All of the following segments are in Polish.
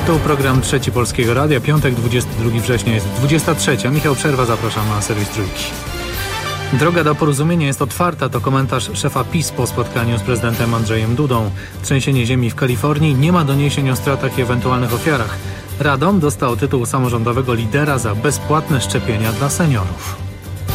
Tu program Trzeci Polskiego Radia, piątek, 22 września, jest 23. Michał Przerwa, zapraszam na serwis Trójki. Droga do porozumienia jest otwarta, to komentarz szefa PiS po spotkaniu z prezydentem Andrzejem Dudą. Trzęsienie ziemi w Kalifornii, nie ma doniesień o stratach i ewentualnych ofiarach. Radom dostał tytuł samorządowego lidera za bezpłatne szczepienia dla seniorów.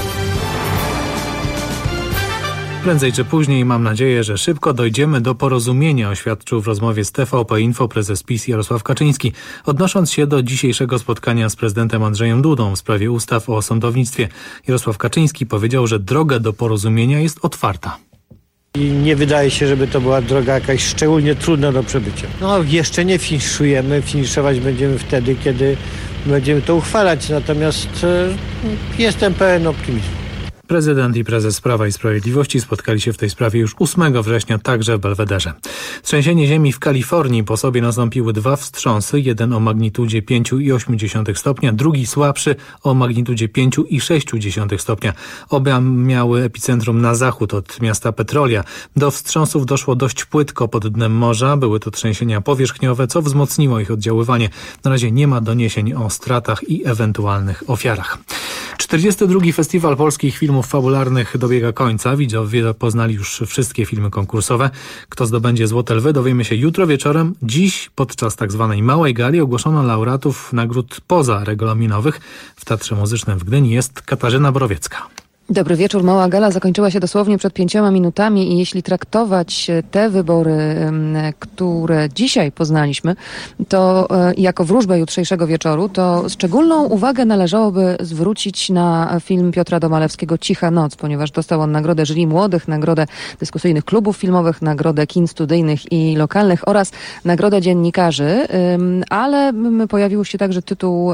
Prędzej czy później, mam nadzieję, że szybko dojdziemy do porozumienia, oświadczył w rozmowie z TVP Info prezes PiS Jarosław Kaczyński, odnosząc się do dzisiejszego spotkania z prezydentem Andrzejem Dudą w sprawie ustaw o sądownictwie. Jarosław Kaczyński powiedział, że droga do porozumienia jest otwarta. I nie wydaje się, żeby to była droga jakaś szczególnie trudna do przebycia. Jeszcze nie finiszujemy, finiszować będziemy wtedy, kiedy będziemy to uchwalać, natomiast jestem pełen optymizmu. Prezydent i prezes Prawa i Sprawiedliwości spotkali się w tej sprawie już 8 września, także w Belwederze. Trzęsienie ziemi w Kalifornii, po sobie nastąpiły dwa wstrząsy, jeden o magnitudzie 5,8 stopnia, drugi słabszy o magnitudzie 5,6 stopnia. Obie miały epicentrum na zachód od miasta Petrolia. Do wstrząsów doszło dość płytko pod dnem morza. Były to trzęsienia powierzchniowe, co wzmocniło ich oddziaływanie. Na razie nie ma doniesień o stratach i ewentualnych ofiarach. 42. Festiwal Polskich Filmów Fabularnych dobiega końca. Widzowie poznali już wszystkie filmy konkursowe. Kto zdobędzie Złote Lwy, dowiemy się jutro wieczorem. Dziś podczas tzw. małej gali ogłoszono laureatów nagród pozaregulaminowych. W Teatrze Muzycznym w Gdyni jest Katarzyna Borowiecka. Dobry wieczór. Mała gala zakończyła się dosłownie przed 5 minutami i jeśli traktować te wybory, które dzisiaj poznaliśmy, to jako wróżbę jutrzejszego wieczoru, to szczególną uwagę należałoby zwrócić na film Piotra Domalewskiego Cicha noc, ponieważ dostał on nagrodę jury młodych, nagrodę dyskusyjnych klubów filmowych, nagrodę kin studyjnych i lokalnych oraz nagrodę dziennikarzy, ale pojawił się także tytuł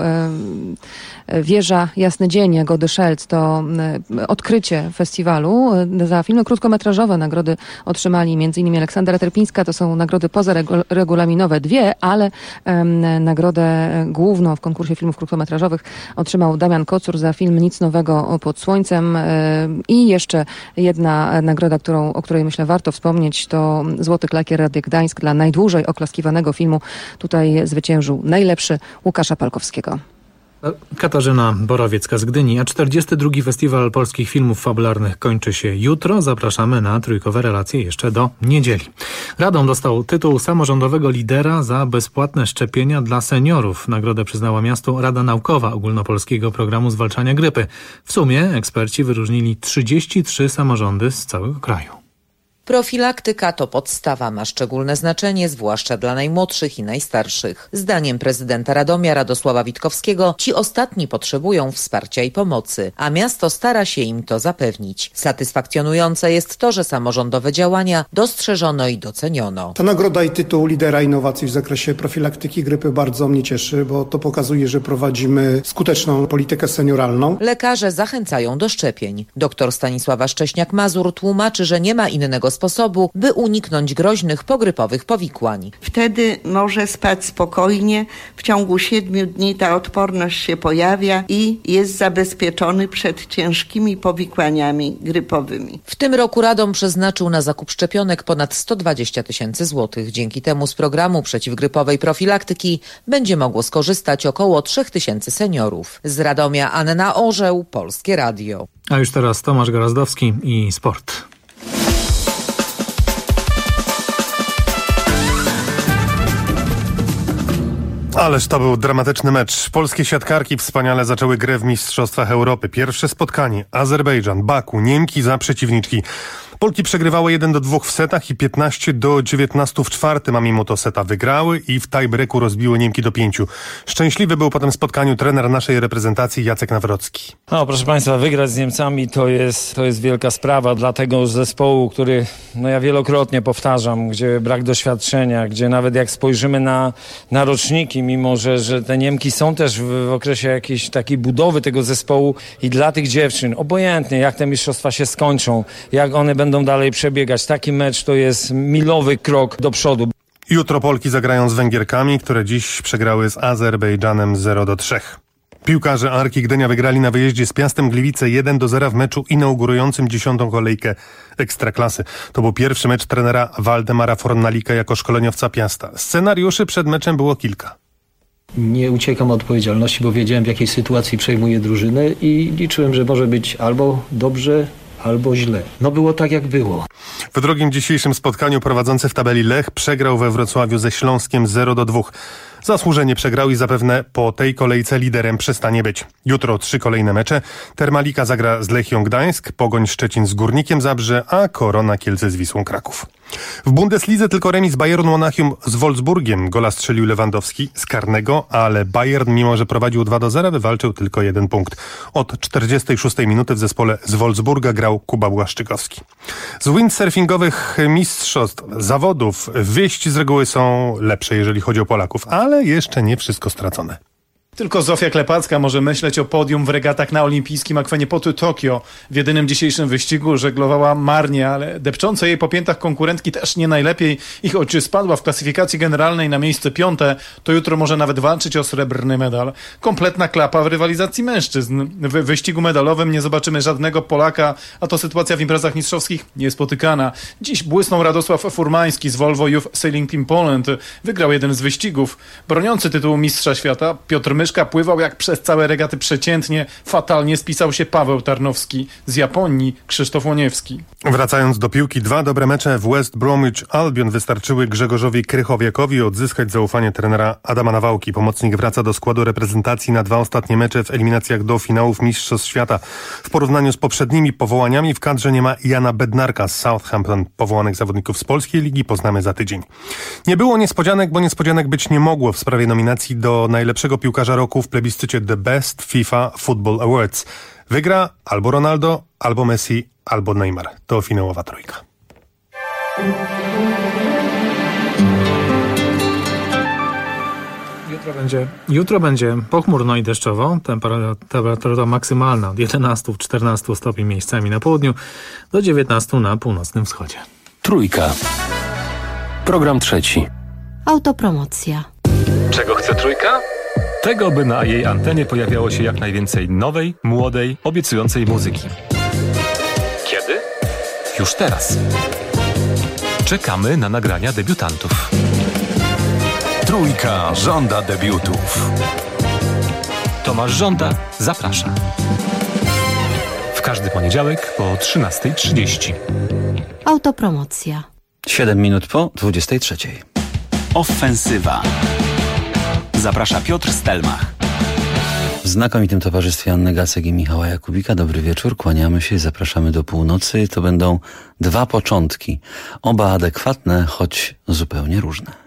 Wieża Jasny Dzień Jagody Szelc. To odkrycie festiwalu. Za filmy krótkometrażowe nagrody otrzymali m.in. Aleksandra Terpińska. To są nagrody pozaregulaminowe 2, ale nagrodę główną w konkursie filmów krótkometrażowych otrzymał Damian Kocur za film Nic nowego pod słońcem. I jeszcze jedna nagroda, o której myślę warto wspomnieć, to Złoty Klakier Radia Gdańsk dla najdłużej oklaskiwanego filmu. Tutaj zwyciężył najlepszy Łukasza Palkowskiego. Katarzyna Borowiecka z Gdyni, a 42. Festiwal Polskich Filmów Fabularnych kończy się jutro. Zapraszamy na trójkowe relacje jeszcze do niedzieli. Radom dostał tytuł samorządowego lidera za bezpłatne szczepienia dla seniorów. Nagrodę przyznała miastu Rada Naukowa Ogólnopolskiego Programu Zwalczania Grypy. W sumie eksperci wyróżnili 33 samorządy z całego kraju. Profilaktyka to podstawa, ma szczególne znaczenie, zwłaszcza dla najmłodszych i najstarszych. Zdaniem prezydenta Radomia Radosława Witkowskiego ci ostatni potrzebują wsparcia i pomocy, a miasto stara się im to zapewnić. Satysfakcjonujące jest to, że samorządowe działania dostrzeżono i doceniono. Ta nagroda i tytuł lidera innowacji w zakresie profilaktyki grypy bardzo mnie cieszy, bo to pokazuje, że prowadzimy skuteczną politykę senioralną. Lekarze zachęcają do szczepień. Doktor Stanisława Szcześniak-Mazur tłumaczy, że nie ma innego sposobu, by uniknąć groźnych pogrypowych powikłań. Wtedy może spać spokojnie. W ciągu 7 dni ta odporność się pojawia i jest zabezpieczony przed ciężkimi powikłaniami grypowymi. W tym roku Radom przeznaczył na zakup szczepionek ponad 120 000 złotych. Dzięki temu z programu przeciwgrypowej profilaktyki będzie mogło skorzystać około 3000 seniorów. Z Radomia Anna Orzeł, Polskie Radio. A już teraz Tomasz Gorazdowski i sport. Ależ to był dramatyczny mecz. Polskie siatkarki wspaniale zaczęły grę w Mistrzostwach Europy. Pierwsze spotkanie. Azerbejdżan, Baku, Niemki za przeciwniczki. Polki przegrywały 1-2 w setach i 15-19 w czwartym, a mimo to seta wygrały i w tiebreaku rozbiły Niemki do 5. Szczęśliwy był po tym spotkaniu trener naszej reprezentacji Jacek Nawrocki. Proszę Państwa, wygrać z Niemcami to jest wielka sprawa dla tego zespołu, który, ja wielokrotnie powtarzam, gdzie brak doświadczenia, gdzie nawet jak spojrzymy na roczniki, mimo że te Niemki są też w okresie jakiejś takiej budowy tego zespołu i dla tych dziewczyn, obojętnie jak te mistrzostwa się skończą, jak one będą dalej przebiegać. Taki mecz to jest milowy krok do przodu. Jutro Polki zagrają z Węgierkami, które dziś przegrały z Azerbejdżanem 0-3. Piłkarze Arki Gdynia wygrali na wyjeździe z Piastem Gliwice 1-0 w meczu inaugurującym 10. kolejkę Ekstraklasy. To był pierwszy mecz trenera Waldemara Fornalika jako szkoleniowca Piasta. Scenariuszy przed meczem było kilka. Nie uciekam od odpowiedzialności, bo wiedziałem, w jakiej sytuacji przejmuję drużynę i liczyłem, że może być albo dobrze, albo źle. No było tak, jak było. W drugim dzisiejszym spotkaniu prowadzący w tabeli Lech przegrał we Wrocławiu ze Śląskiem 0-2. Zasłużenie przegrał i zapewne po tej kolejce liderem przestanie być. Jutro 3 kolejne mecze. Termalika zagra z Lechią Gdańsk, Pogoń Szczecin z Górnikiem Zabrze, a Korona Kielce z Wisłą Kraków. W Bundeslidze tylko remis Bayernu Monachium z Wolfsburgiem. Gola strzelił Lewandowski z karnego, ale Bayern, mimo że prowadził 2-0, wywalczył tylko 1 punkt. Od 46 minuty w zespole z Wolfsburga grał Kuba Błaszczykowski. Z windsurfingowych mistrzostw zawodów wieści z reguły są lepsze, jeżeli chodzi o Polaków, ale jeszcze nie wszystko stracone. Tylko Zofia Klepacka może myśleć o podium w regatach na olimpijskim akwenie Potu Tokio. W jedynym dzisiejszym wyścigu żeglowała marnie, ale depczące jej po piętach konkurentki też nie najlepiej. Ich choć spadła w klasyfikacji generalnej na miejsce 5, to jutro może nawet walczyć o srebrny medal. Kompletna klapa w rywalizacji mężczyzn. W wyścigu medalowym nie zobaczymy żadnego Polaka, a to sytuacja w imprezach mistrzowskich niespotykana. Dziś błysnął Radosław Furmański z Volvo Youth Sailing Team Poland. Wygrał jeden z wyścigów. Broniący tytułu mistrza świata Piotr Myszka pływał jak przez całe regaty przeciętnie. Fatalnie spisał się Paweł Tarnowski. Z Japonii Krzysztof Łoniewski. Wracając do piłki, 2 dobre mecze w West Bromwich Albion wystarczyły Grzegorzowi Krychowiakowi odzyskać zaufanie trenera Adama Nawałki. Pomocnik wraca do składu reprezentacji na 2 ostatnie mecze w eliminacjach do finałów Mistrzostw Świata. W porównaniu z poprzednimi powołaniami w kadrze nie ma Jana Bednarka z Southampton. Powołanych zawodników z polskiej ligi poznamy za tydzień. Nie było niespodzianek, bo niespodzianek być nie mogło w sprawie nominacji do najlepszego piłkarza roku w plebiscycie The Best FIFA Football Awards. Wygra albo Ronaldo, albo Messi, albo Neymar. To finałowa trójka. Jutro będzie pochmurno i deszczowo. Temperatura maksymalna od 11-14 stopni miejscami na południu do 19 na północnym wschodzie. Trójka. Program trzeci. Autopromocja. Czego chce trójka? Tego, by na jej antenie pojawiało się jak najwięcej nowej, młodej, obiecującej muzyki. Kiedy? Już teraz. Czekamy na nagrania debiutantów. Trójka żąda debiutów. Tomasz Żąda zaprasza. W każdy poniedziałek po 13:30. Autopromocja. 7 minut po 23. Ofensywa. Zaprasza Piotr Stelmach. W znakomitym towarzystwie Anny Gacek i Michała Jakubika. Dobry wieczór, kłaniamy się i zapraszamy do północy. To będą 2 początki. Oba adekwatne, choć zupełnie różne.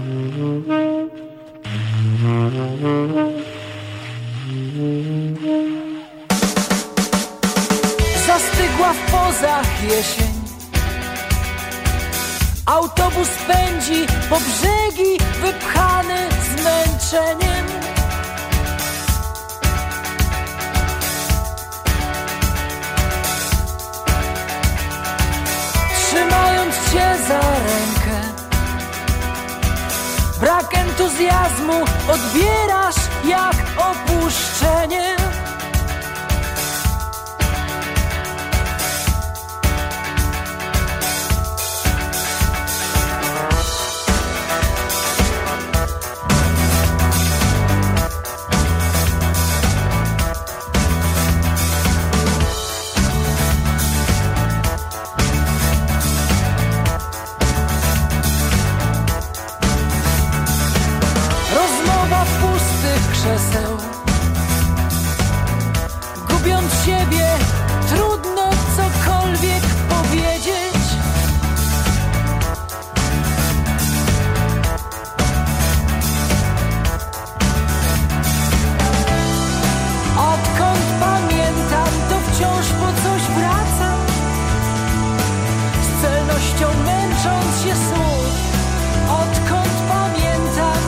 Zastygła w pozach jesień, autobus pędzi po brzegi, wypchany zmęczeniem. Trzymając cię za rękę, brak entuzjazmu odbierasz jak opuszczenie. Gubiąc siebie, trudno cokolwiek powiedzieć. Odkąd pamiętam, to wciąż po coś wracam, z celnością męcząc się słów. Odkąd pamiętam,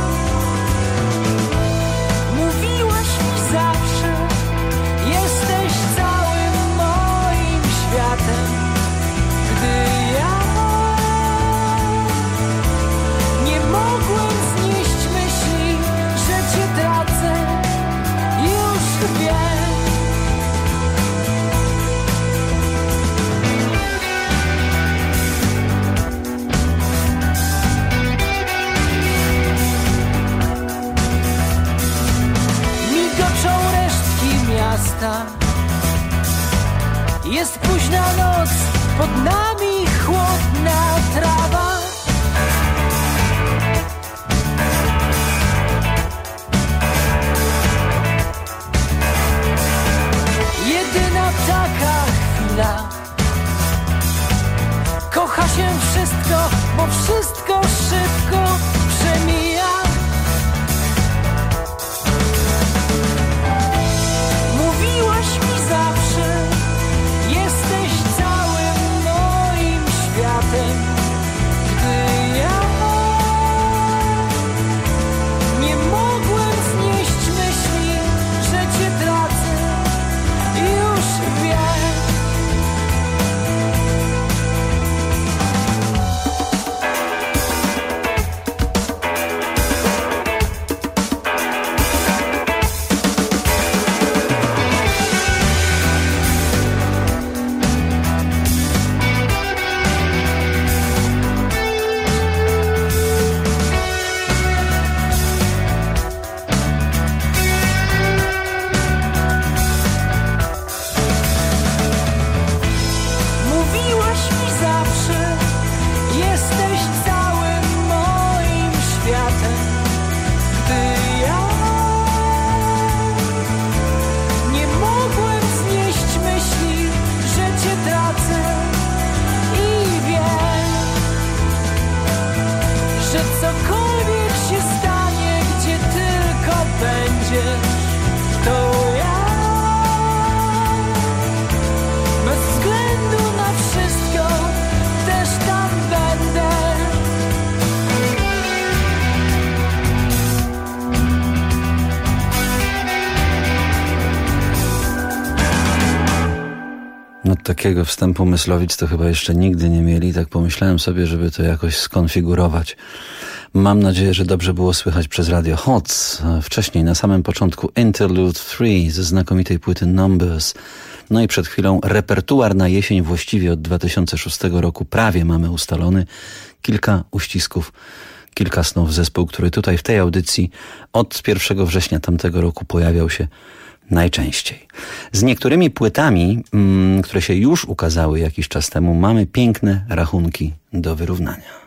mówiłaś mi zawsze, jesteś całym moim światem. Gdy ja nie mogłem znieść myśli, że cię tracę, już wiem. Migoczą resztki miasta, jest późna noc, pod nami chłodna trawa. Jedyna taka chwila, kocha się wszystko, bo wszystko szybko przemija. Mówiłaś mi zawsze, jesteś całym moim światem. Gdy ja nie mogłem znieść myśli, że cię tracę, już wiem. Mówiłaś mi zawsze, jesteś całym moim światem. Gdy ja nie mogłem znieść myśli, że cię tracę, i wiem, że cokolwiek się stanie, gdzie tylko będziesz, to ja bez względu na wszystko też tam będę. No takiego wstępu Myslowic to chyba jeszcze nigdy nie mieli. Tak pomyślałem sobie, żeby to jakoś skonfigurować. Mam nadzieję, że dobrze było słychać przez Radio Hoc. Wcześniej, na samym początku, Interlude 3 ze znakomitej płyty Numbers. No i przed chwilą repertuar na jesień właściwie od 2006 roku prawie mamy ustalony. Kilka uścisków, kilka snów. Zespół, który tutaj w tej audycji od 1 września tamtego roku pojawiał się najczęściej. Z niektórymi płytami, które się już ukazały jakiś czas temu, mamy piękne rachunki do wyrównania.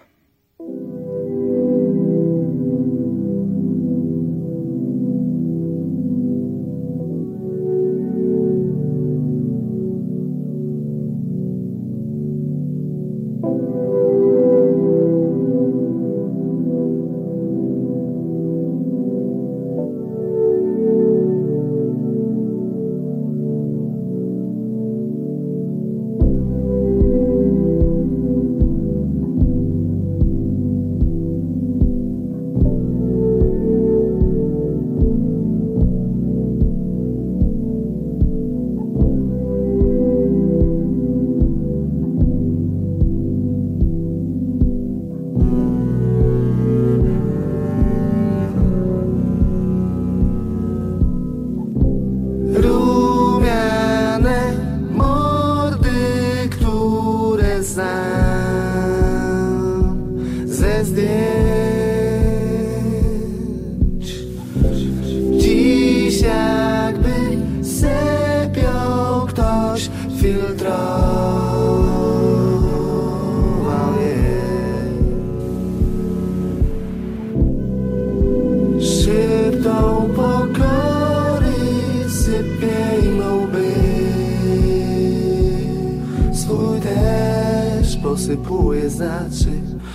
posypuje znaczy.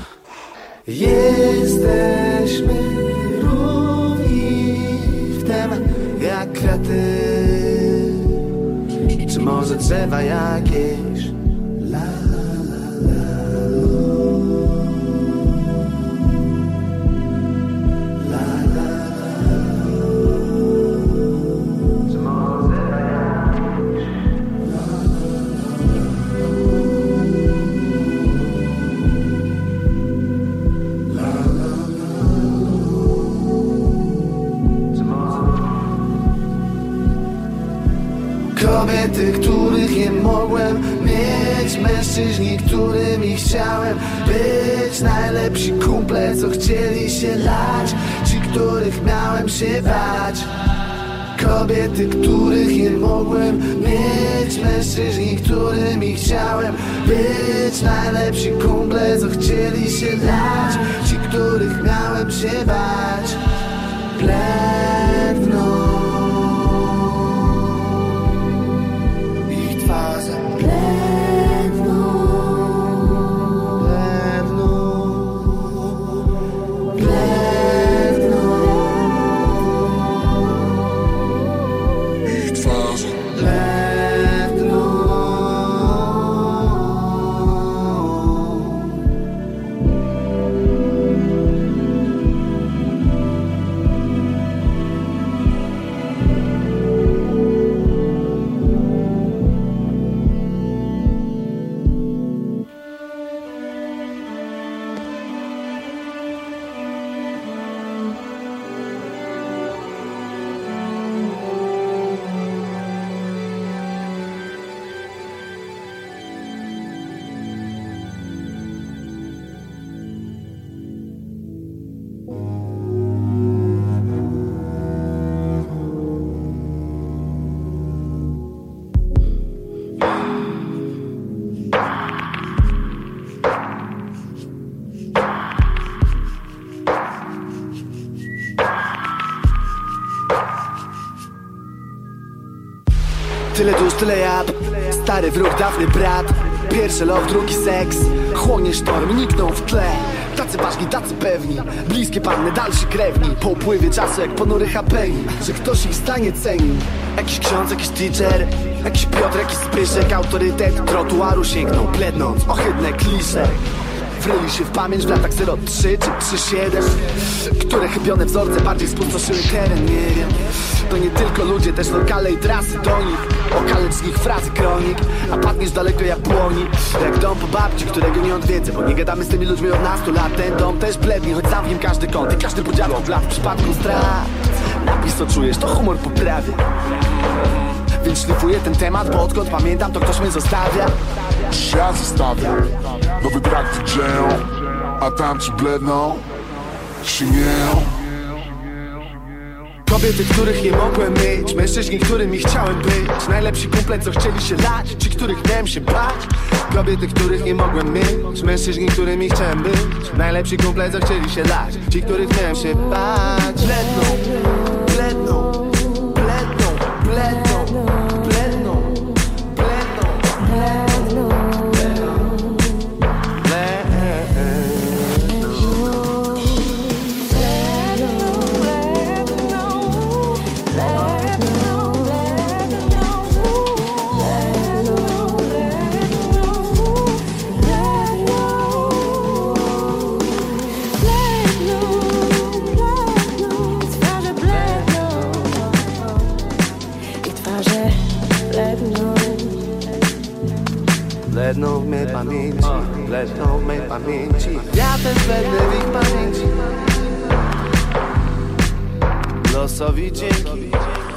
Jesteśmy równi w temat jak kraty, czy może drzewa jakieś. La, la, la, kobiety, których nie mogłem mieć, mężczyźni, którymi chciałem być, najlepsi kumple, co chcieli się lać, ci, których miałem się bać. Kobiety, których nie mogłem mieć, mężczyźni, którymi chciałem być, najlepsi kumple, co chcieli się lać, ci, których miałem się bać. Bledną tyle dusz, tyle jad, stary wróg, dawny brat. Pierwszy love, drugi seks, chłonie sztorm, nikną w tle. Tacy ważni, tacy pewni, bliskie panny, dalsi krewni. Po upływie czasu jak ponury hapeni, że ktoś ich stanie ceni. Jakiś ksiądz, jakiś teacher, jakiś Piotr, jakiś Zbyszek, autorytet trotuaru sięgnął, blednąc ohydne klisze. Wryli się w pamięć w latach 03 czy 37, które chybione wzorce bardziej spustoszyły teren, nie wiem. To nie tylko ludzie, też lokale i trasy do nich. Okalecz z nich frazy kronik, a padniesz daleko jak płoni. Jak dom po babci, którego nie odwiedzę, bo nie gadamy z tymi ludźmi od nastu lat. Ten dom też blednie, choć sam w nim każdy kąt i każdy podział od lat. W przypadku strat napis co czujesz, to humor poprawia. Więc szlifuję ten temat, bo odkąd pamiętam, to ktoś mnie zostawia. Ja zostawiam nowy track w dzieją, a tam ci bledną, sinieją. Kobiety, których nie mogłem mieć, mężczyźni, którymi chciałem być, najlepsi kumple, co chcieli się lać, ci, których miałem się bać. Kobiety, których nie mogłem mieć, mężczyźni, którymi chciałem być, najlepsi kumple, co chcieli się lać, ci, których miałem się bać. Bledną, bledną, bledną, bledną, bledną, bledną, bledną. Bledną w mej pamięci, bledną w mej pamięci. Ja też blednę w ich pamięci. Losowi dzięki.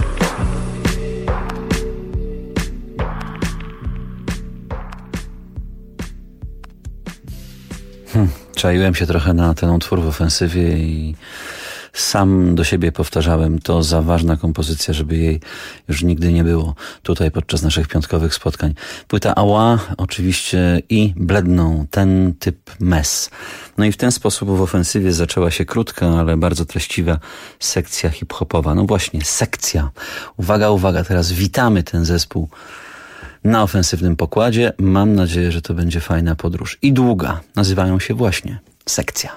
Czaiłem się trochę na ten utwór w ofensywie i sam do siebie powtarzałem, to za ważna kompozycja, żeby jej już nigdy nie było tutaj podczas naszych piątkowych spotkań. Płyta Ała oczywiście i Bledną, ten typ mes. No i w ten sposób w ofensywie zaczęła się krótka, ale bardzo treściwa sekcja hip-hopowa. No właśnie, sekcja. Uwaga, uwaga, teraz witamy ten zespół na ofensywnym pokładzie. Mam nadzieję, że to będzie fajna podróż i długa. Nazywają się właśnie Sekcja.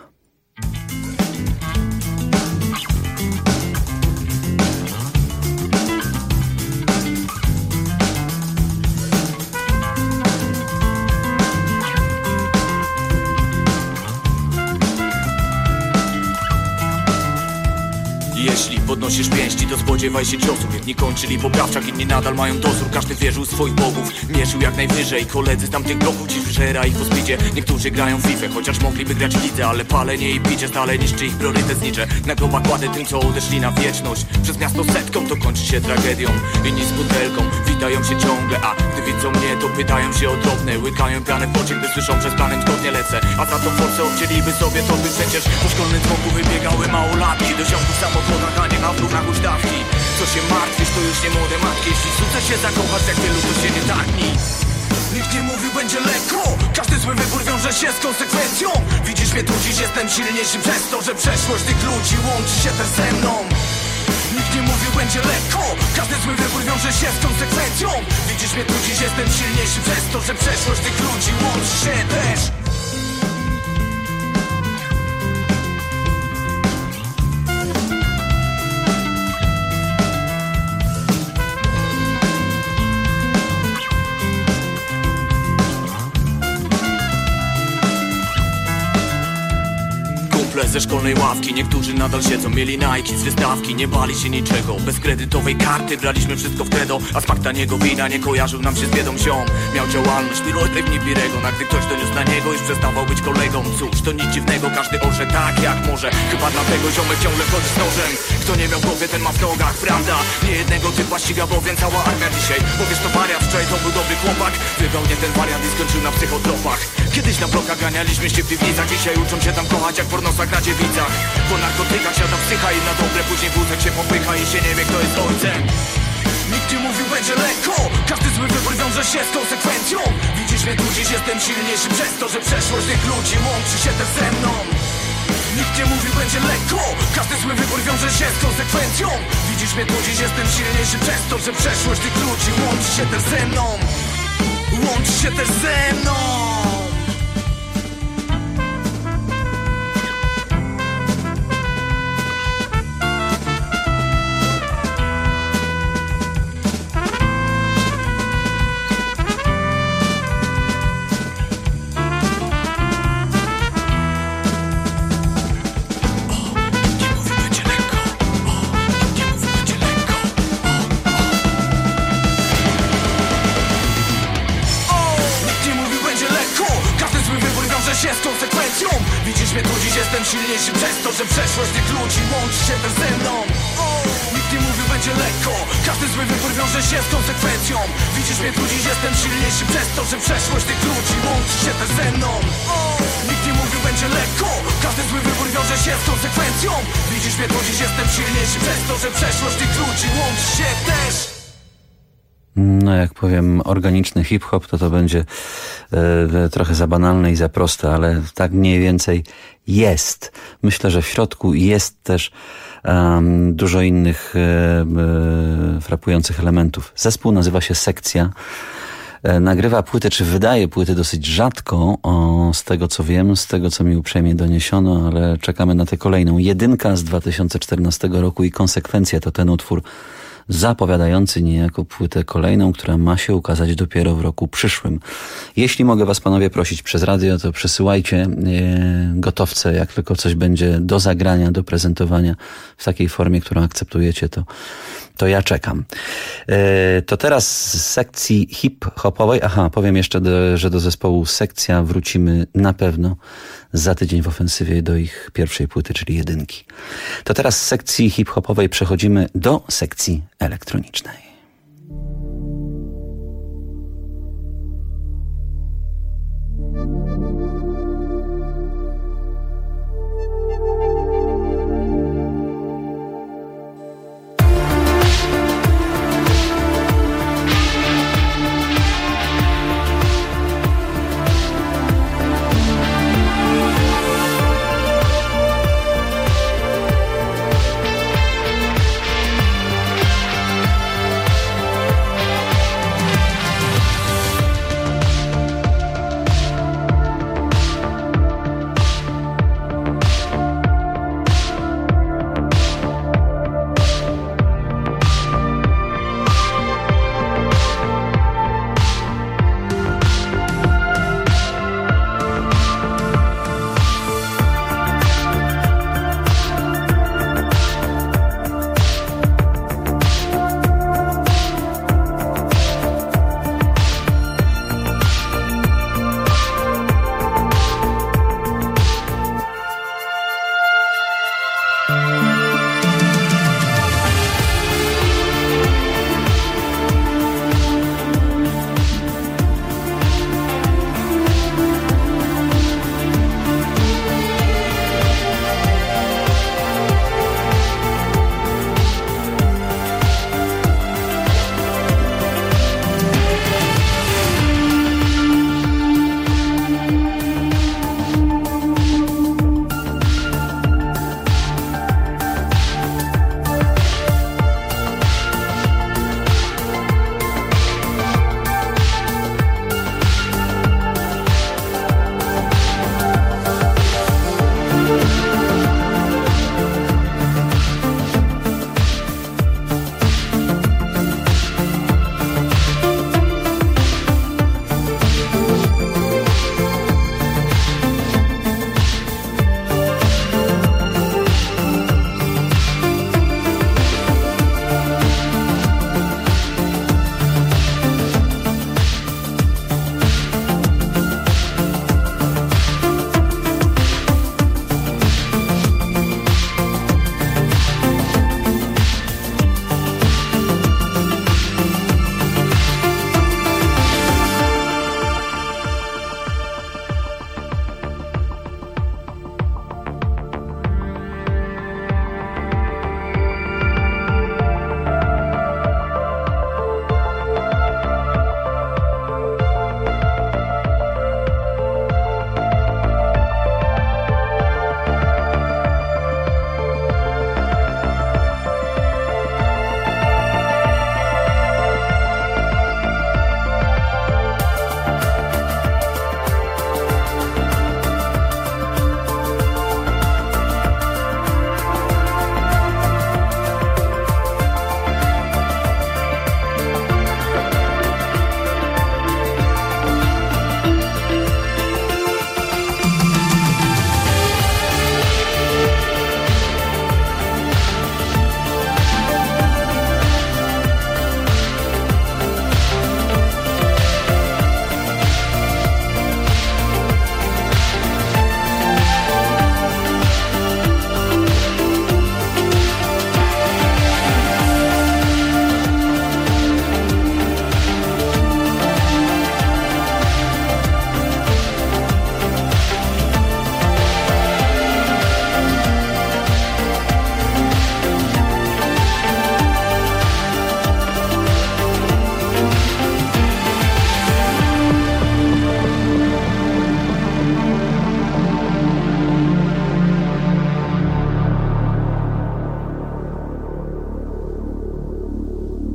Jeśli podnosisz pięści, to spodziewaj się ciosów. Jedni kończyli poprawczak, inni nadal mają dozór. Każdy wierzył w swoich bogów, mierzył jak najwyżej. Koledzy z tamtych bloków dziś wyżera ich po speedzie. Niektórzy grają w FIFA, chociaż mogliby grać w lidze. Ale palenie i picie stale niszczy ich priorytet znicze. Na grobach kładę tym, co odeszli na wieczność. Przez miasto setką to kończy się tragedią. Inni z butelką witają się ciągle, a gdy widzą mnie, to pytają się o drobne. Łykają pianę w oczy, gdy słyszą, że z planem zgodnie lecę. A za tą forsę obcięliby sobie to, by przecież po szkolnym dzwonku wybiegały małolatki. Do ziomków samochodach, a nie na wróżach huśtawki. Co się martwisz, to już nie młode matki. Jeśli chcesz się zakochać, jak wielu, to się nie takni. Nikt nie mówił, będzie lekko. Każdy zły wybór wiąże się z konsekwencją. Widzisz mnie tu dziś, jestem silniejszy przez to, że przeszłość tych ludzi łączy się też ze mną. Nikt nie mówił, będzie lekko. Każdy zły wybór wiąże się z konsekwencją. Widzisz mnie tu dziś, jestem silniejszy przez to, że przeszłość tych ludzi łączy się też. Ze szkolnej ławki, niektórzy nadal siedzą. Mieli Nike z wystawki, nie bali się niczego. Bez kredytowej karty braliśmy wszystko w credo. A smak taniego wina nie kojarzył nam się z biedą ziom. Miał działalność pilotny w Nibirego. A gdy ktoś doniósł na niego, już przestawał być kolegą. Cóż, to nic dziwnego, każdy orze tak jak może. Chyba dlatego ziomek ciągle chodzi z nożem. Kto nie miał w głowie, ten ma w nogach, prawda? Nie jednego typa ściga, bowiem cała armia dzisiaj. Powiesz to wariat, wczoraj to był dobry chłopak. Wybrał nie ten wariant i skończył na psychotropach. Kiedyś na blokach ganialiśmy się w piwnicach. Dzisiaj uczą się tam kochać jak pornosach na dziewicach. Po narkotykach siada psycha i na dobre później wózek się popycha i się nie wie, kto jest ojcem. Nikt nie mówił, będzie lekko. Każdy zły wybór wiąże się z konsekwencją. Widzisz mnie tu dziś, jestem silniejszy przez to, że przeszłość tych ludzi łączy się też ze mną. Nikt nie mówił, będzie lekko. Każdy zły wybór wiąże się z konsekwencją. Widzisz mnie tu dziś, jestem silniejszy przez to, że przeszłość tych ludzi łączy się też ze mną. Łączy się też ze mną. Silniejszy przez to, że przeszłość tych ludzi łączy się też ze mną. Nikt nie mówił, będzie lekko. Każdy zły wybór wiąże się z konsekwencją. Widzisz mnie tu dziś, jestem silniejszy przez to, że przeszłość tych ludzi łączy się też ze mną. Nikt nie mówił, będzie lekko. Każdy zły wybór wiąże się z konsekwencją. Widzisz mnie tu dziś, jestem silniejszy przez to, że przeszłość tych ludzi łączy się też. No jak powiem organiczny hip-hop, to będzie trochę za banalne i za proste, ale tak mniej więcej jest. Myślę, że w środku jest też dużo innych frapujących elementów. Zespół nazywa się Sekcja. Nagrywa płyty, czy wydaje płyty dosyć rzadko, z tego co wiem, z tego co mi uprzejmie doniesiono, ale czekamy na tę kolejną. Jedynka z 2014 roku i Konsekwencja to ten utwór zapowiadający niejako płytę kolejną, która ma się ukazać dopiero w roku przyszłym. Jeśli mogę was panowie prosić przez radio, to przesyłajcie gotowce, jak tylko coś będzie do zagrania, do prezentowania w takiej formie, którą akceptujecie, to ja czekam. To teraz z sekcji hip-hopowej. Powiem jeszcze, że do zespołu Sekcja wrócimy na pewno za tydzień w ofensywie do ich pierwszej płyty, czyli Jedynki. To teraz z sekcji hip-hopowej przechodzimy do sekcji elektronicznej.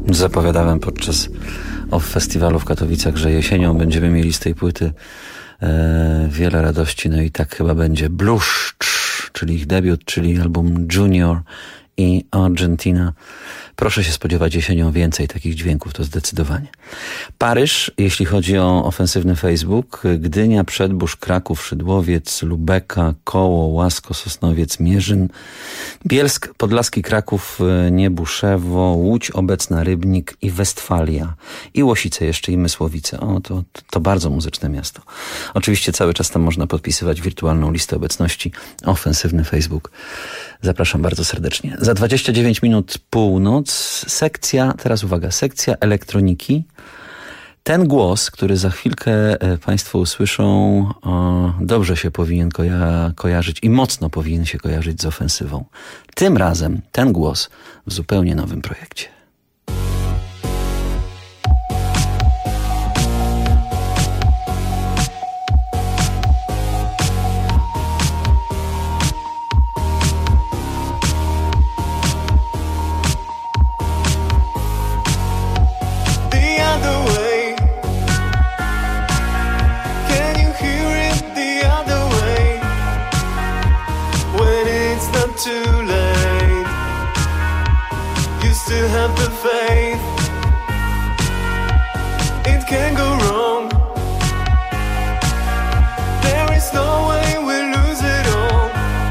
Zapowiadałem podczas festiwalu w Katowicach, że jesienią będziemy mieli z tej płyty wiele radości, no i tak chyba będzie. Bluszcz, czyli ich debiut, czyli album Junior i Argentina. Proszę się spodziewać jesienią więcej takich dźwięków, to zdecydowanie. Paryż, jeśli chodzi o ofensywny Facebook, Gdynia, Przedbórz, Kraków, Szydłowiec, Lubeka, Koło, Łasko, Sosnowiec, Mierzyn, Bielsk, Podlaski, Kraków, Niebuszewo, Łódź, Obecna, Rybnik i Westfalia. I Łosice jeszcze, i Mysłowice. O, to bardzo muzyczne miasto. Oczywiście cały czas tam można podpisywać wirtualną listę obecności. Ofensywny Facebook. Zapraszam bardzo serdecznie. Za 29 minut północ, sekcja, teraz uwaga, sekcja elektroniki. Ten głos, który za chwilkę Państwo usłyszą, dobrze się powinien kojarzyć i mocno powinien się kojarzyć z ofensywą. Tym razem ten głos w zupełnie nowym projekcie. Too late, you still have the faith. It can go wrong. There is no way we'll lose it all.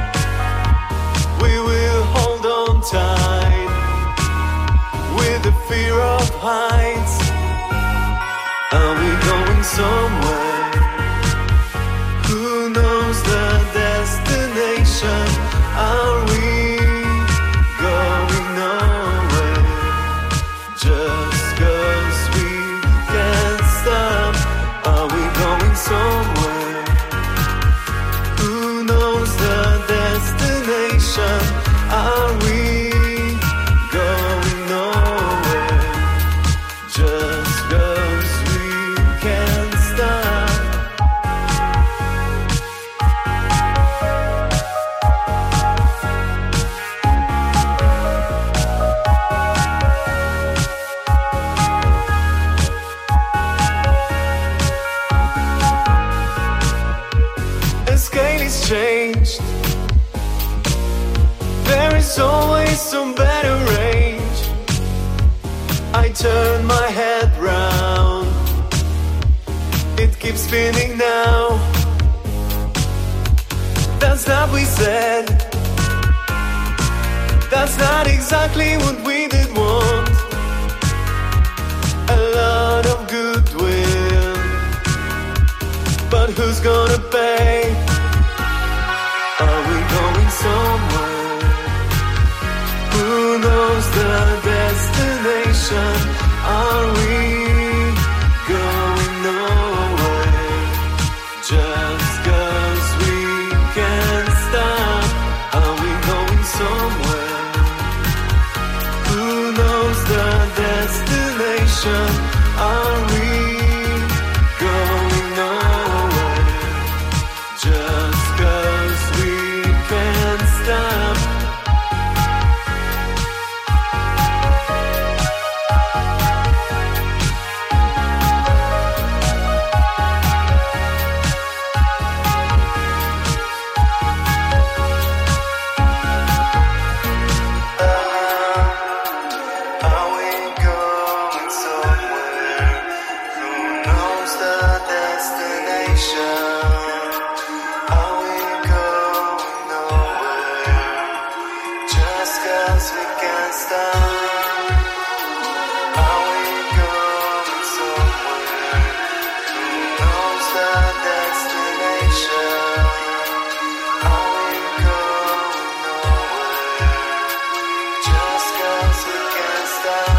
We will hold on tight with the fear of heights. Are we going somewhere? Who knows the destination? Are we going nowhere? Just 'cause we can't stop. Are we going somewhere? Who knows the destination? Are we going nowhere? Just 'cause we can't stop. Changed. There is always some better range. I turn my head round. It keeps spinning now. That's not what we said. That's not exactly what we did want. A lot of goodwill, but who's gonna pay? Are we going somewhere? Who knows the destination? Are we going nowhere? Just 'cause we can't stop. Are we going somewhere? Who knows the destination? Are we going nowhere? Just 'cause we can't stop. Are we going somewhere? Who knows the destination? Are we going nowhere? Just 'cause we can't stop. Are we going somewhere? Who knows the destination? Are we going nowhere? Just 'cause we can't stop.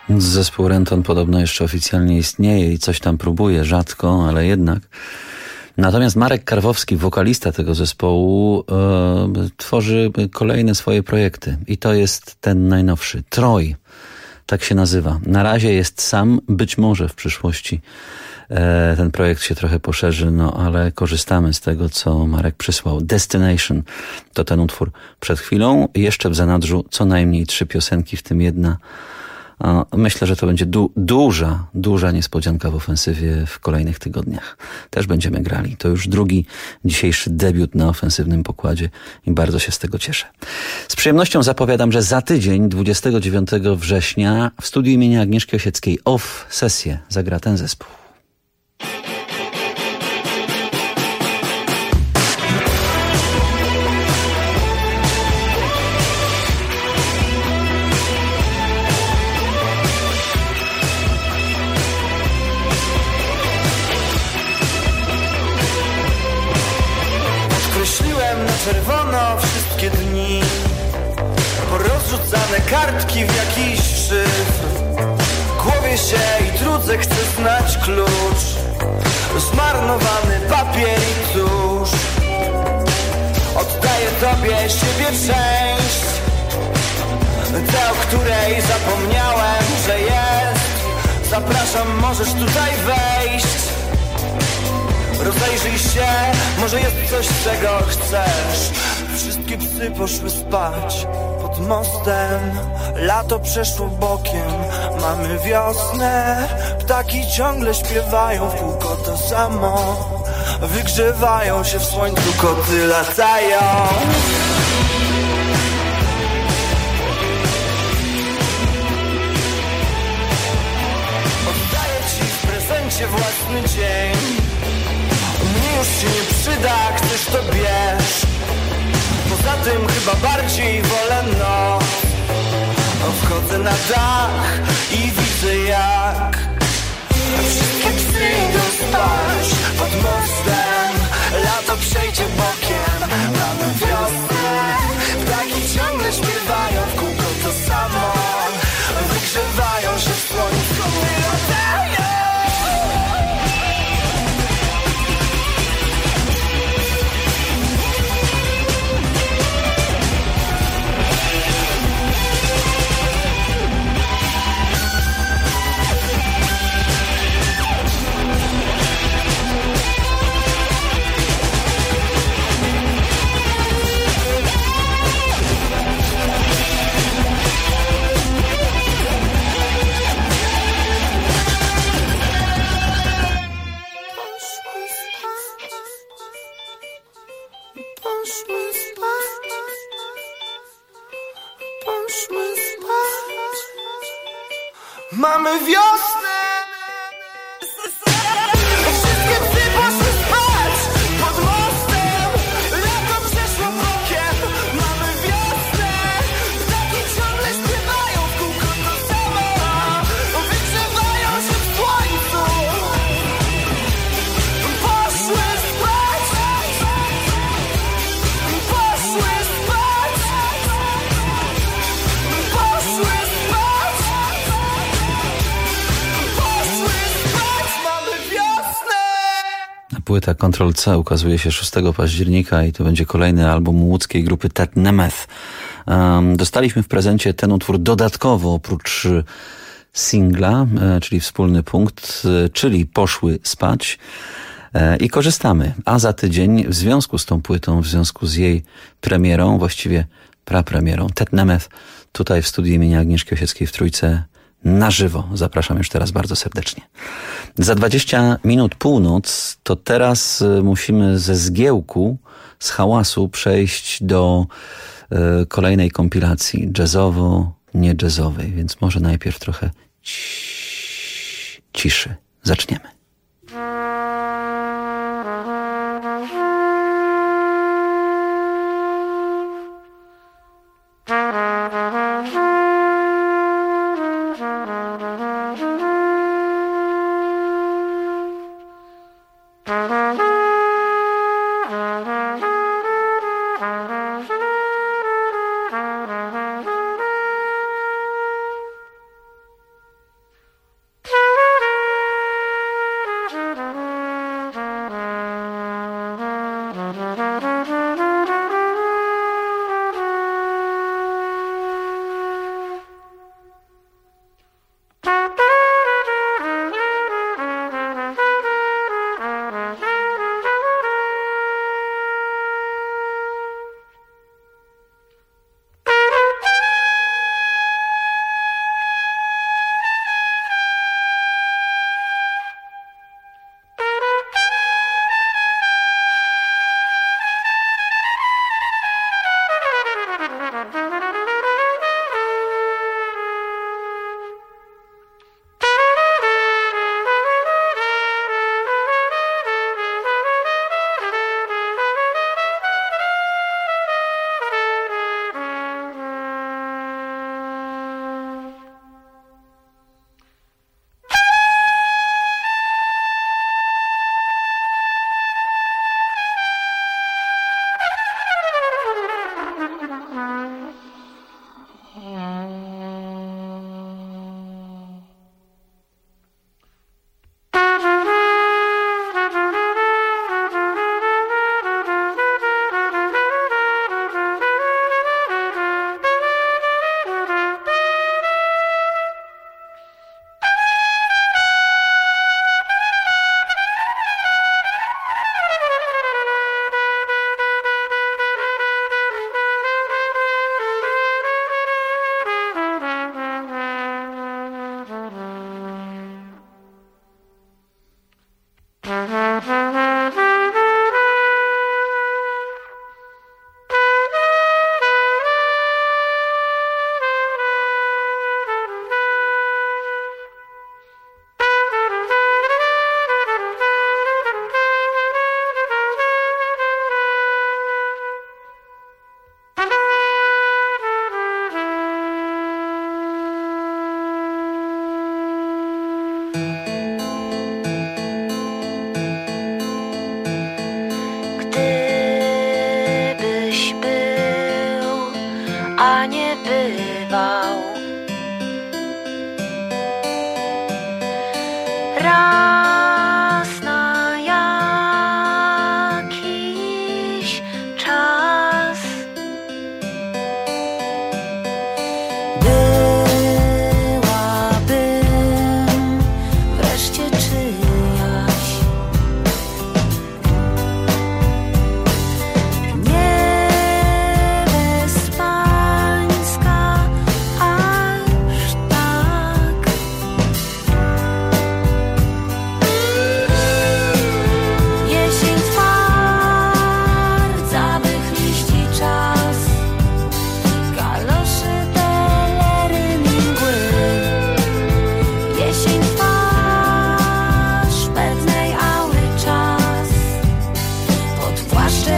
Zespół Renton podobno jeszcze oficjalnie istnieje i coś tam próbuje, rzadko, ale jednak. Natomiast Marek Karwowski, wokalista tego zespołu, tworzy kolejne swoje projekty. I to jest ten najnowszy. Troj, tak się nazywa. Na razie jest sam, być może w przyszłości ten projekt się trochę poszerzy, no ale korzystamy z tego, co Marek przysłał. Destination to ten utwór przed chwilą. Jeszcze w zanadrzu co najmniej 3 piosenki, w tym jedna. Myślę, że to będzie duża niespodzianka w ofensywie w kolejnych tygodniach. Też będziemy grali. To już drugi dzisiejszy debiut na ofensywnym pokładzie i bardzo się z tego cieszę. Z przyjemnością zapowiadam, że za tydzień, 29 września, w studiu imienia Agnieszki Osieckiej Off sesję zagra ten zespół. Czerwono wszystkie dni, porozrzucane kartki w jakiś szyfr. Głowię się i trudzę, chcę znać klucz. Zmarnowany papier i tusz. Oddaję tobie siebie część, tę, o której zapomniałem, że jest. Zapraszam, możesz tutaj wejść. Rozejrzyj się, może jest coś, czego chcesz. Wszystkie psy poszły spać pod mostem. Lato przeszło bokiem, mamy wiosnę. Ptaki ciągle śpiewają w kółko to samo. Wygrzewają się w słońcu, koty latają. Oddaję ci w prezencie własny dzień. Mnie już się nie przyda, chcesz to bierz. Poza tym chyba bardziej wolę noc. Wchodzę na dach i widzę jak wszystkie psy idą spać pod mostem. Lato przejdzie bokiem, mamy wiosnę. Ptaki ciągle śpiewają w kółko to samo. Wygrzewają się w słońcu i latają. Mamy wiosnę. Wszystkie psy poszły spać pod mostem. Lato przeszło bokiem. Mamy wiosnę. Ptaki ciągle śpiewają w kółko to samo. Wygrzewają się w słońcu. Poszły spać. Poszły spać. Poszły spać. Płyta Ctrl-C ukazuje się 6 października i to będzie kolejny album łódzkiej grupy Tet Nemeth. Dostaliśmy w prezencie ten utwór dodatkowo oprócz singla, czyli Wspólny Punkt, czyli Poszły spać i korzystamy. A za tydzień w związku z tą płytą, w związku z jej premierą, właściwie prapremierą, Tet Nemeth tutaj w studiu imienia Agnieszki Osieckiej w Trójce na żywo. Zapraszam już teraz bardzo serdecznie. Za 20 minut północ, to teraz musimy ze zgiełku, z hałasu przejść do kolejnej kompilacji jazzowo-nie-jazzowej, więc może najpierw trochę ciszy. Zaczniemy.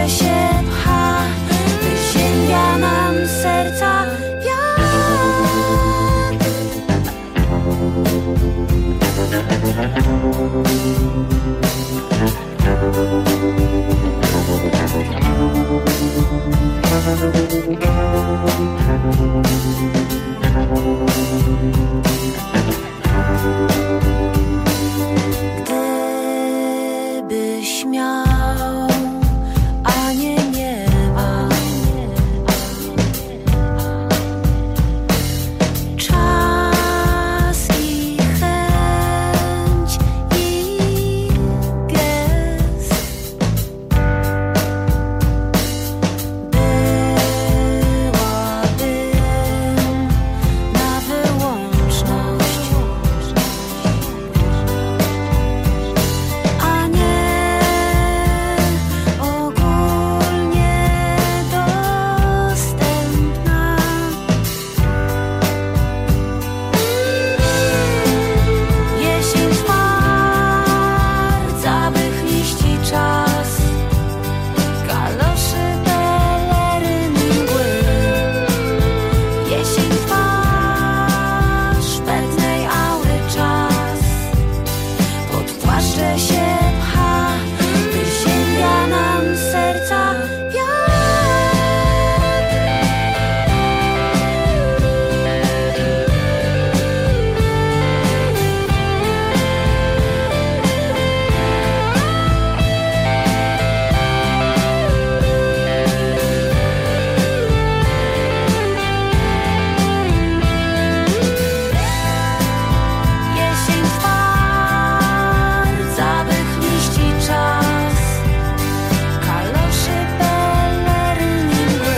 płaszcze się pcha, wyziębia nam serca wiatr. Gdybyś miał anie nieba, czas i chęć i gest, byłabym na wyłączność, a nie ogólnie dostępna. Jesień zmarza, bych liści czas, kaloszy, peleryn i mgły. Jesień twarz szpetnej aury czas, pod płaszcze się pcha, wyziębia nam serca wiatr. Jesień twarza, bych liści czas, kaloszy, peleryn i mgły.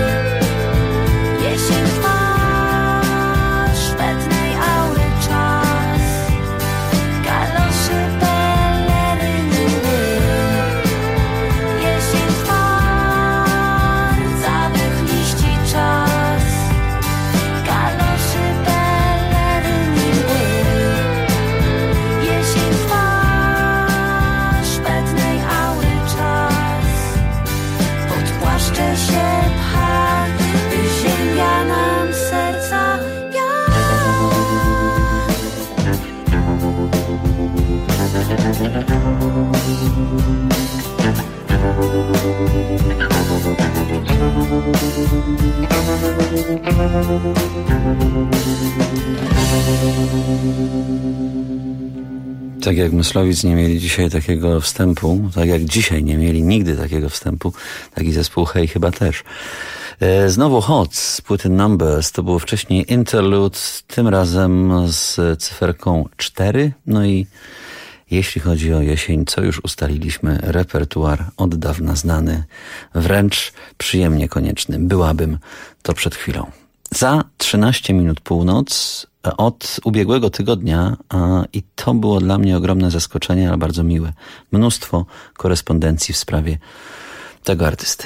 Jesień twarz szpetnej aury czas, kaloszy, peleryn i mgły. Jesień twarza, bych liści czas, kaloszy, peleryn i mgły. Jesień twarz szpetnej aury czas, pod płaszcze się pcha, wyziębia nam serca Tak jak Myslowic nie mieli dzisiaj takiego wstępu, tak jak dzisiaj nie mieli nigdy takiego wstępu, taki zespół Hej chyba też. Znowu Hot z płyty Numbers, to było wcześniej Interlude, tym razem z cyferką 4. No i jeśli chodzi o jesień, co już ustaliliśmy, repertuar od dawna znany, wręcz przyjemnie konieczny. Byłabym to przed chwilą. Za 13 minut północ od ubiegłego tygodnia i to było dla mnie ogromne zaskoczenie, ale bardzo miłe. Mnóstwo korespondencji w sprawie tego artysty.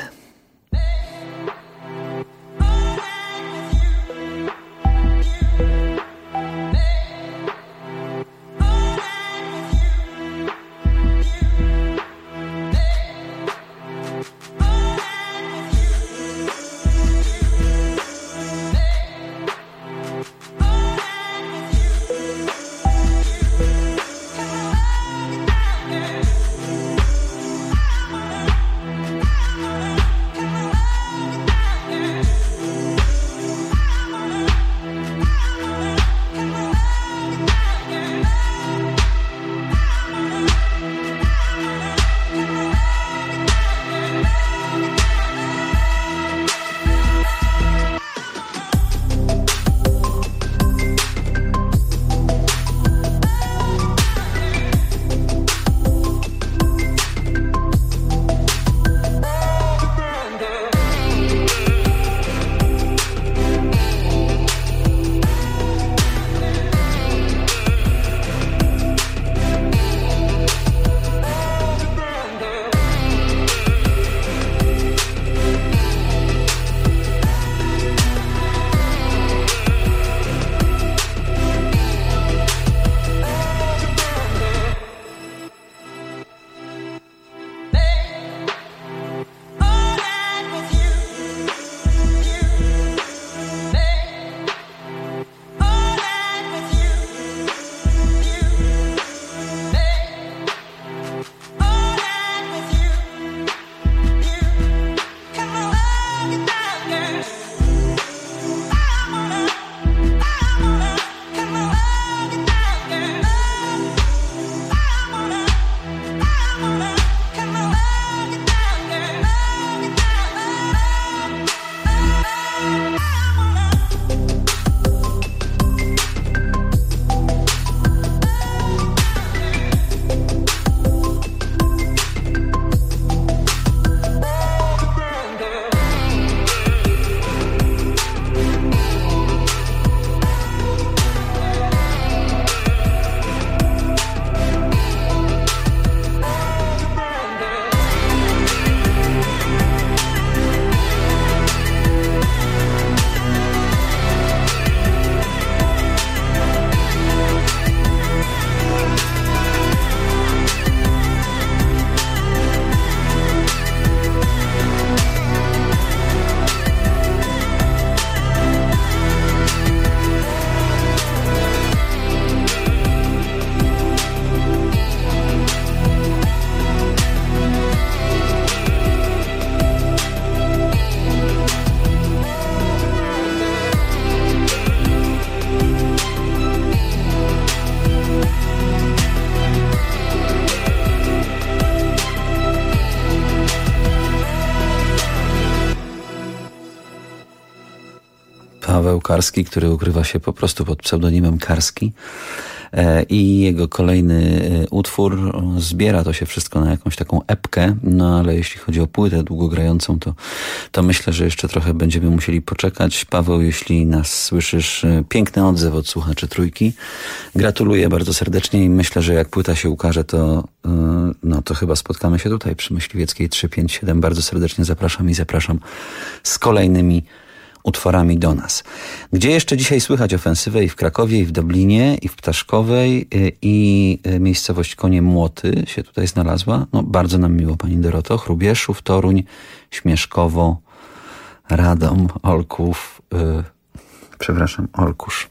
Paweł Karski, który ukrywa się po prostu pod pseudonimem Karski. I jego kolejny utwór. Zbiera to się wszystko na jakąś taką epkę, no ale jeśli chodzi o płytę długogrającą, to myślę, że jeszcze trochę będziemy musieli poczekać. Paweł, jeśli nas słyszysz, piękny odzew od słuchaczy Trójki. Gratuluję bardzo serdecznie i myślę, że jak płyta się ukaże, to chyba spotkamy się tutaj przy Myśliwieckiej 357. Bardzo serdecznie zapraszam z kolejnymi utworami do nas. Gdzie jeszcze dzisiaj słychać ofensywę? I w Krakowie, i w Dublinie, i w Ptaszkowej, i miejscowość Konie Młoty się tutaj znalazła. No, bardzo nam miło, pani Doroto. Chrubieszów, Toruń, Śmieszkowo, Radom, Olków, Olkusz.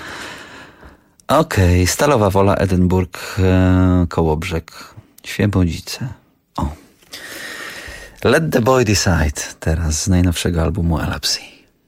Okej, Stalowa Wola, Edynburg, Kołobrzeg, Świebodzice. O. Let the Boy Decide, teraz z najnowszego albumu Elapsy.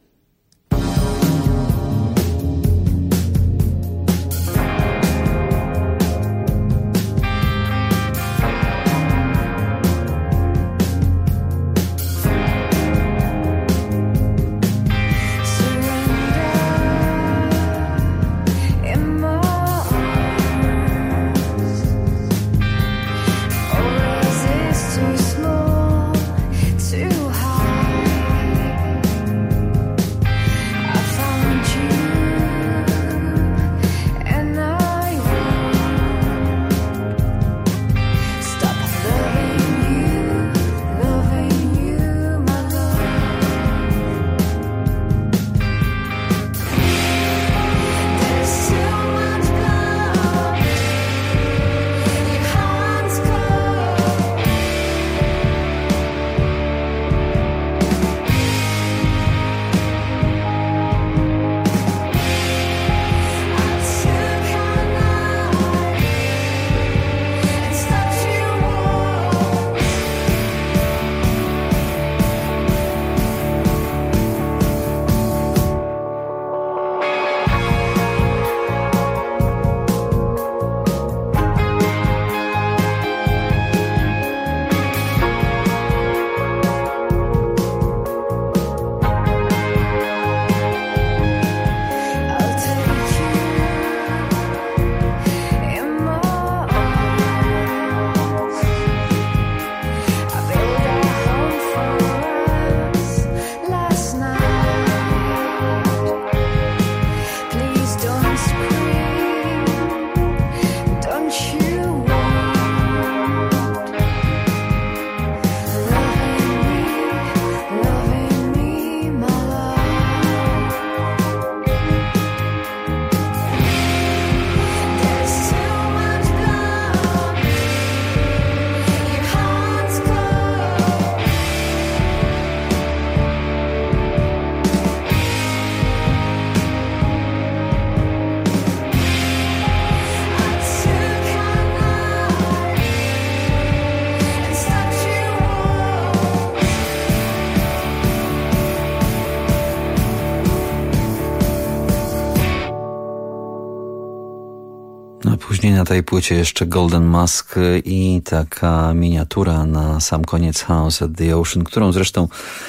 Później na tej płycie jeszcze Golden Mask i taka miniatura na sam koniec House at the Ocean, którą zresztą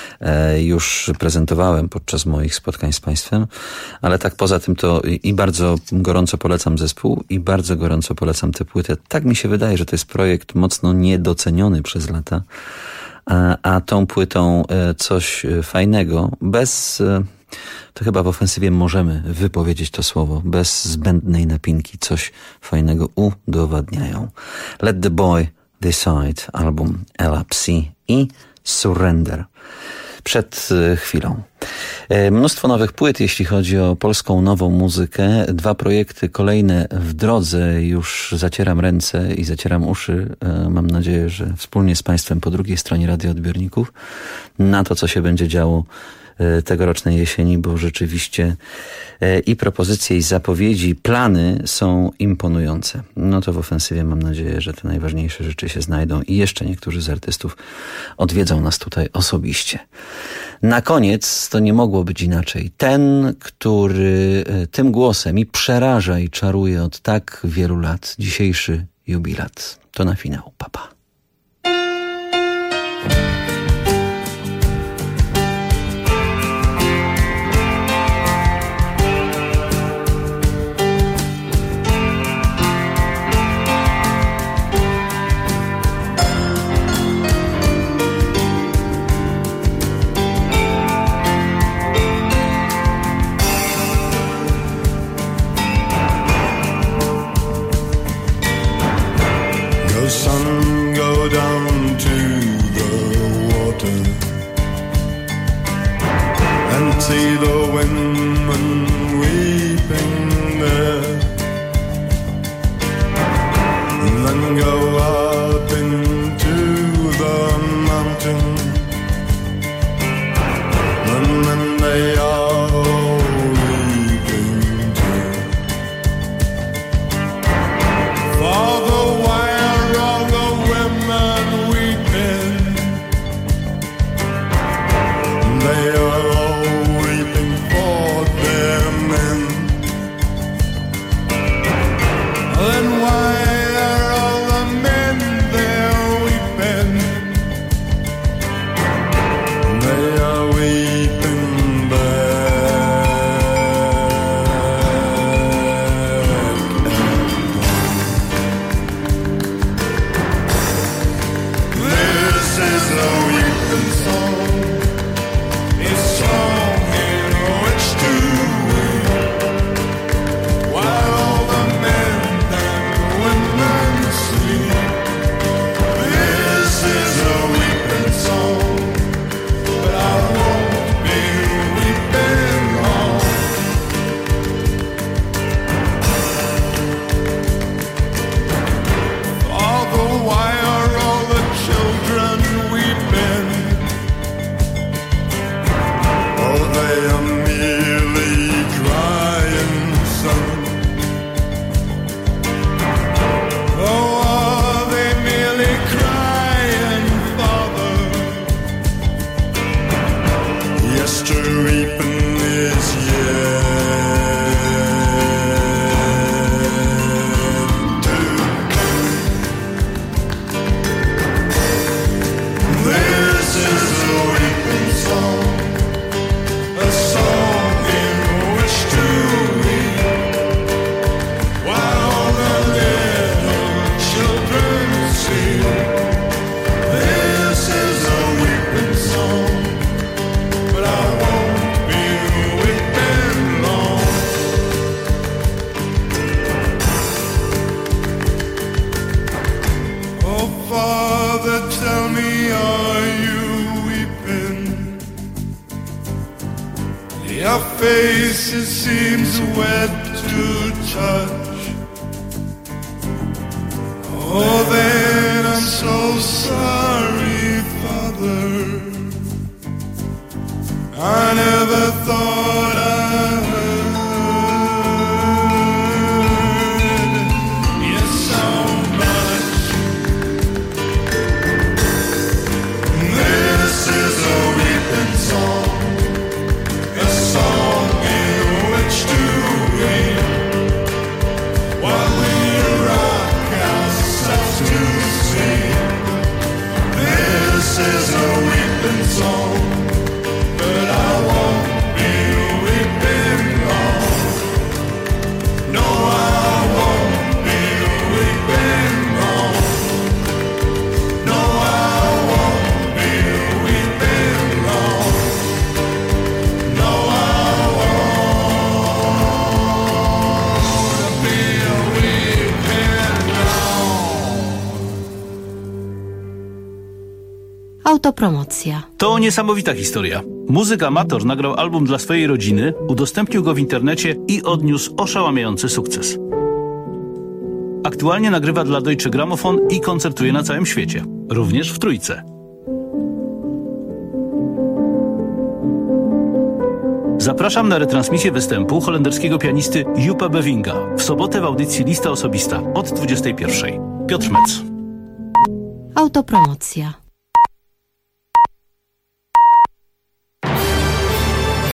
już prezentowałem podczas moich spotkań z Państwem, ale tak poza tym to i bardzo gorąco polecam zespół i bardzo gorąco polecam tę płytę. Tak mi się wydaje, że to jest projekt mocno niedoceniony przez lata, a tą płytą coś fajnego, to chyba w ofensywie możemy wypowiedzieć to słowo, bez zbędnej napinki, coś fajnego udowadniają. Let the Boy Decide, album Elapsy i Surrender. Przed chwilą. Mnóstwo nowych płyt, jeśli chodzi o polską nową muzykę. 2 projekty kolejne w drodze. Już zacieram ręce i zacieram uszy. Mam nadzieję, że wspólnie z Państwem po drugiej stronie radioodbiorników na to, co się będzie działo tegorocznej jesieni, bo rzeczywiście i propozycje, i zapowiedzi, plany są imponujące. No to w ofensywie mam nadzieję, że te najważniejsze rzeczy się znajdą i jeszcze niektórzy z artystów odwiedzą nas tutaj osobiście. Na koniec to nie mogło być inaczej. Ten, który tym głosem i przeraża i czaruje od tak wielu lat, dzisiejszy jubilat. To na finał. Pa, pa. see the women weeping there, and then go up into the mountain, and then they are weeping too. Father, why are all the women weeping? They are all weeping for their men. Then why are all the men there weeping? They are weeping back at home. This is a weeping song. It's song in which to weep, while all the men and women sleep. This is a weeping song, but I won't be weeping long. Father, why are all the children weeping? Oh, they are merely crying, son. Oh, are they merely crying, Father? Yes, to weeping is yet to come. This is a weeping song, a song in which to weep, while all the little children sleep. This is a weeping song, but I won't be weeping long. Oh, Father, tell me, are you weeping? Your face, it seems wet to touch. Oh, then I'm so sorry, Father. I never thought I heard you so much. This is a weeping song, a song in which to weep, while we rock ourselves to sleep. This is a weeping song, but I won't be weeping long. No, I won't be weeping long. No, I won't be weeping long. No, I won't be weeping long. Autopromocja. To niesamowita historia. Muzyk amator nagrał album dla swojej rodziny, udostępnił go w internecie i odniósł oszałamiający sukces. Aktualnie nagrywa dla Deutsche Grammophon i koncertuje na całym świecie, również w Trójce. Zapraszam na retransmisję występu holenderskiego pianisty Joepa Bevinga w sobotę w audycji Lista Osobista od 21:00. Piotr Metz. Autopromocja.